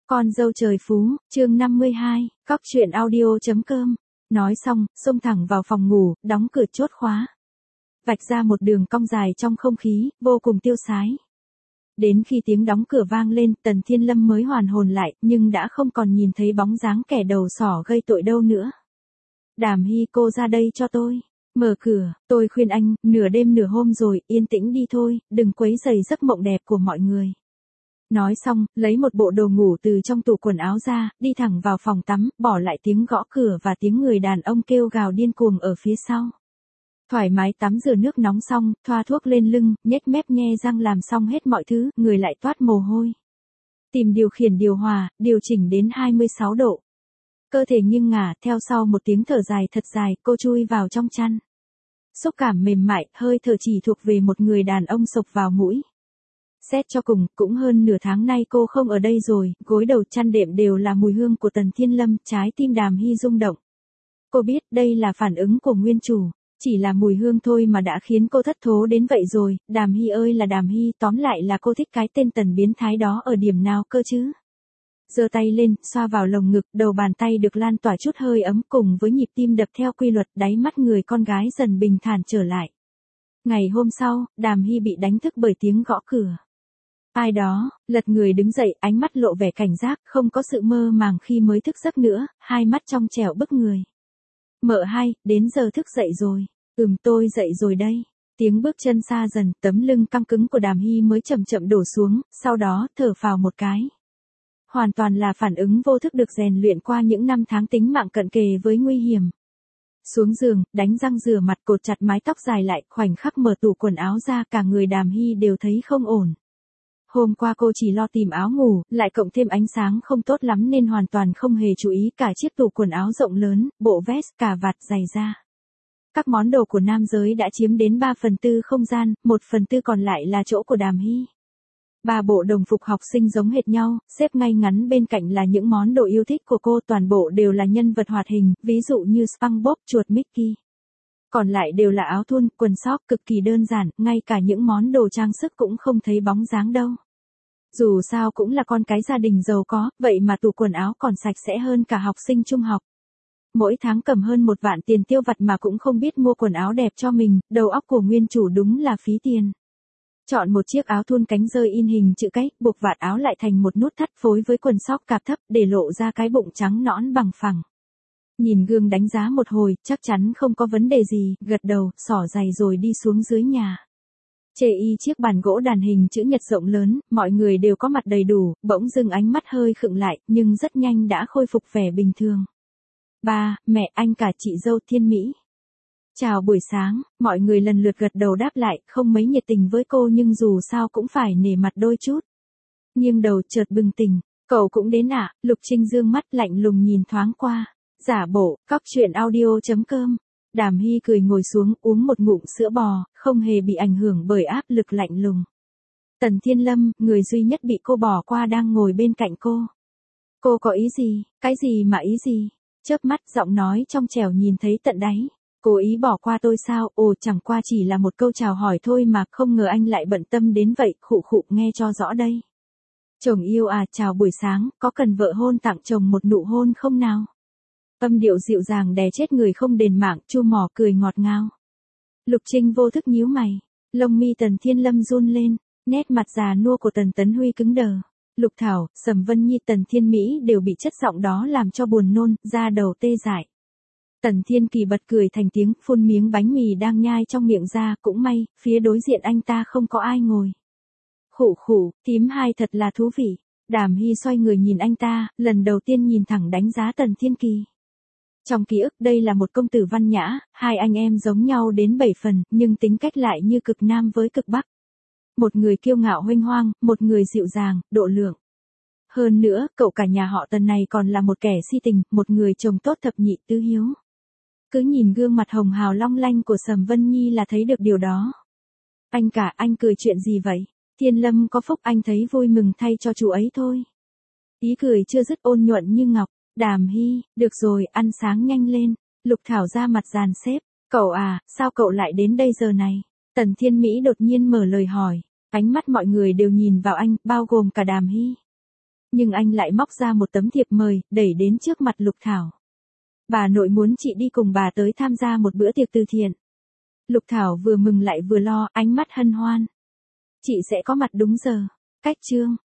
Con dâu trời phú, chương 52, cóc truyện audio.com. Nói xong, xông thẳng vào phòng ngủ, đóng cửa chốt khóa. Vạch ra một đường cong dài trong không khí, vô cùng tiêu sái. Đến khi tiếng đóng cửa vang lên, Tần Thiên Lâm mới hoàn hồn lại, nhưng đã không còn nhìn thấy bóng dáng kẻ đầu sỏ gây tội đâu nữa. Đàm Hy, cô ra đây cho tôi. Mở cửa, tôi khuyên anh, nửa đêm nửa hôm rồi, yên tĩnh đi thôi, đừng quấy rầy giấc mộng đẹp của mọi người. Nói xong, lấy một bộ đồ ngủ từ trong tủ quần áo ra, đi thẳng vào phòng tắm, bỏ lại tiếng gõ cửa và tiếng người đàn ông kêu gào điên cuồng ở phía sau. Thoải mái tắm rửa nước nóng xong, thoa thuốc lên lưng, nhếch mép nhe răng làm xong hết mọi thứ, người lại toát mồ hôi. Tìm điều khiển điều hòa, điều chỉnh đến 26 độ. Cơ thể nghiêng ngả, theo sau một tiếng thở dài thật dài, cô chui vào trong chăn. Xúc cảm mềm mại, hơi thở chỉ thuộc về một người đàn ông xộc vào mũi. Xét cho cùng, cũng hơn nửa tháng nay cô không ở đây rồi, gối đầu chăn đệm đều là mùi hương của Tần Thiên Lâm, trái tim Đàm Hy rung động. Cô biết đây là phản ứng của nguyên chủ, chỉ là mùi hương thôi mà đã khiến cô thất thố đến vậy rồi, Đàm Hy ơi là Đàm Hy, tóm lại là cô thích cái tên Tần biến thái đó ở điểm nào cơ chứ? Giơ tay lên, xoa vào lồng ngực, đầu bàn tay được lan tỏa chút hơi ấm cùng với nhịp tim đập theo quy luật, đáy mắt người con gái dần bình thản trở lại. Ngày hôm sau, Đàm Hy bị đánh thức bởi tiếng gõ cửa. Ai đó, lật người đứng dậy, ánh mắt lộ vẻ cảnh giác, không có sự mơ màng khi mới thức giấc nữa, hai mắt trong trẻo bức người. Mợ hai, đến giờ thức dậy rồi. Tôi dậy rồi đây. Tiếng bước chân xa dần, tấm lưng căng cứng của Đàm Hy mới chậm chậm đổ xuống, sau đó thở phào một cái. Hoàn toàn là phản ứng vô thức được rèn luyện qua những năm tháng tính mạng cận kề với nguy hiểm. Xuống giường, đánh răng rửa mặt, cột chặt mái tóc dài lại, khoảnh khắc mở tủ quần áo ra, cả người Đàm Hy đều thấy không ổn. Hôm qua cô chỉ lo tìm áo ngủ, lại cộng thêm ánh sáng không tốt lắm nên hoàn toàn không hề chú ý cả chiếc tủ quần áo rộng lớn, bộ vest, cà vạt, giày da. Các món đồ của nam giới đã chiếm đến 3/4 không gian, 1/4 còn lại là chỗ của Đàm Hy. 3 bộ đồng phục học sinh giống hệt nhau, xếp ngay ngắn bên cạnh là những món đồ yêu thích của cô, toàn bộ đều là nhân vật hoạt hình, ví dụ như SpongeBob, chuột Mickey. Còn lại đều là áo thun, quần sóc cực kỳ đơn giản, ngay cả những món đồ trang sức cũng không thấy bóng dáng đâu. Dù sao cũng là con cái gia đình giàu có, vậy mà tủ quần áo còn sạch sẽ hơn cả học sinh trung học. Mỗi tháng cầm hơn 1 vạn tiền tiêu vặt mà cũng không biết mua quần áo đẹp cho mình, đầu óc của nguyên chủ đúng là phí tiền. Chọn một chiếc áo thun cánh rơi in hình chữ cái, buộc vạt áo lại thành một nút thắt phối với quần sóc cạp thấp để lộ ra cái bụng trắng nõn bằng phẳng. Nhìn gương đánh giá một hồi, chắc chắn không có vấn đề gì, gật đầu, xỏ giày rồi đi xuống dưới nhà. Chê y chiếc bàn gỗ đàn hình chữ nhật rộng lớn, mọi người đều có mặt đầy đủ, bỗng dưng ánh mắt hơi khựng lại, nhưng rất nhanh đã khôi phục vẻ bình thường. Ba, mẹ, anh cả chị dâu Thiên Mỹ. Chào buổi sáng, mọi người lần lượt gật đầu đáp lại, không mấy nhiệt tình với cô nhưng dù sao cũng phải nể mặt đôi chút. Nghiêng đầu chợt bừng tỉnh, cậu cũng đến à? Lục Trinh dương mắt lạnh lùng nhìn thoáng qua. Giả bộ, cóc truyện audio.com. Đàm Hy cười ngồi xuống uống một ngụm sữa bò, không hề bị ảnh hưởng bởi áp lực lạnh lùng. Tần Thiên Lâm, người duy nhất bị cô bỏ qua đang ngồi bên cạnh cô. Cô có ý gì? Cái gì mà ý gì? Chớp mắt giọng nói trong trẻo nhìn thấy tận đáy. Cố ý bỏ qua tôi sao? Ồ, chẳng qua chỉ là một câu chào hỏi thôi mà, không ngờ anh lại bận tâm đến vậy, khụ khụ, nghe cho rõ đây. Chồng yêu à, chào buổi sáng, có cần vợ hôn tặng chồng một nụ hôn không nào? Âm điệu dịu dàng đè chết người không đền mạng, chu mỏ cười ngọt ngào. Lục Trinh vô thức nhíu mày, lông mi Tần Thiên Lâm run lên, nét mặt già nua của Tần Tấn Huy cứng đờ. Lục Thảo, Sầm Vân Nhi, Tần Thiên Mỹ đều bị chất giọng đó làm cho buồn nôn, da đầu tê dại. Tần Thiên Kỳ bật cười thành tiếng, phun miếng bánh mì đang nhai trong miệng ra, cũng may, phía đối diện anh ta không có ai ngồi. Khụ khụ, thím hai thật là thú vị. Đàm Hy xoay người nhìn anh ta, lần đầu tiên nhìn thẳng đánh giá Tần Thiên Kỳ. Trong ký ức đây là một công tử văn nhã, hai anh em giống nhau đến 7 phần, nhưng tính cách lại như cực nam với cực bắc. Một người kiêu ngạo huênh hoang, một người dịu dàng, độ lượng. Hơn nữa, cậu cả nhà họ Tần này còn là một kẻ si tình, một người chồng tốt thập nhị tứ hiếu. Cứ nhìn gương mặt hồng hào long lanh của Sầm Vân Nhi là thấy được điều đó. Anh cả, anh cười chuyện gì vậy? Thiên Lâm có phúc, anh thấy vui mừng thay cho chú ấy thôi. Ý cười chưa dứt ôn nhuận như ngọc. Đàm Hy, được rồi, ăn sáng nhanh lên. Lục Thảo ra mặt dàn xếp. Cậu à, sao cậu lại đến đây giờ này? Tần Thiên Mỹ đột nhiên mở lời hỏi. Ánh mắt mọi người đều nhìn vào anh, bao gồm cả Đàm Hy. Nhưng anh lại móc ra một tấm thiệp mời, đẩy đến trước mặt Lục Thảo. Bà nội muốn chị đi cùng bà tới tham gia một bữa tiệc từ thiện. Lục Thảo vừa mừng lại vừa lo, ánh mắt hân hoan. Chị sẽ có mặt đúng giờ. Cách chương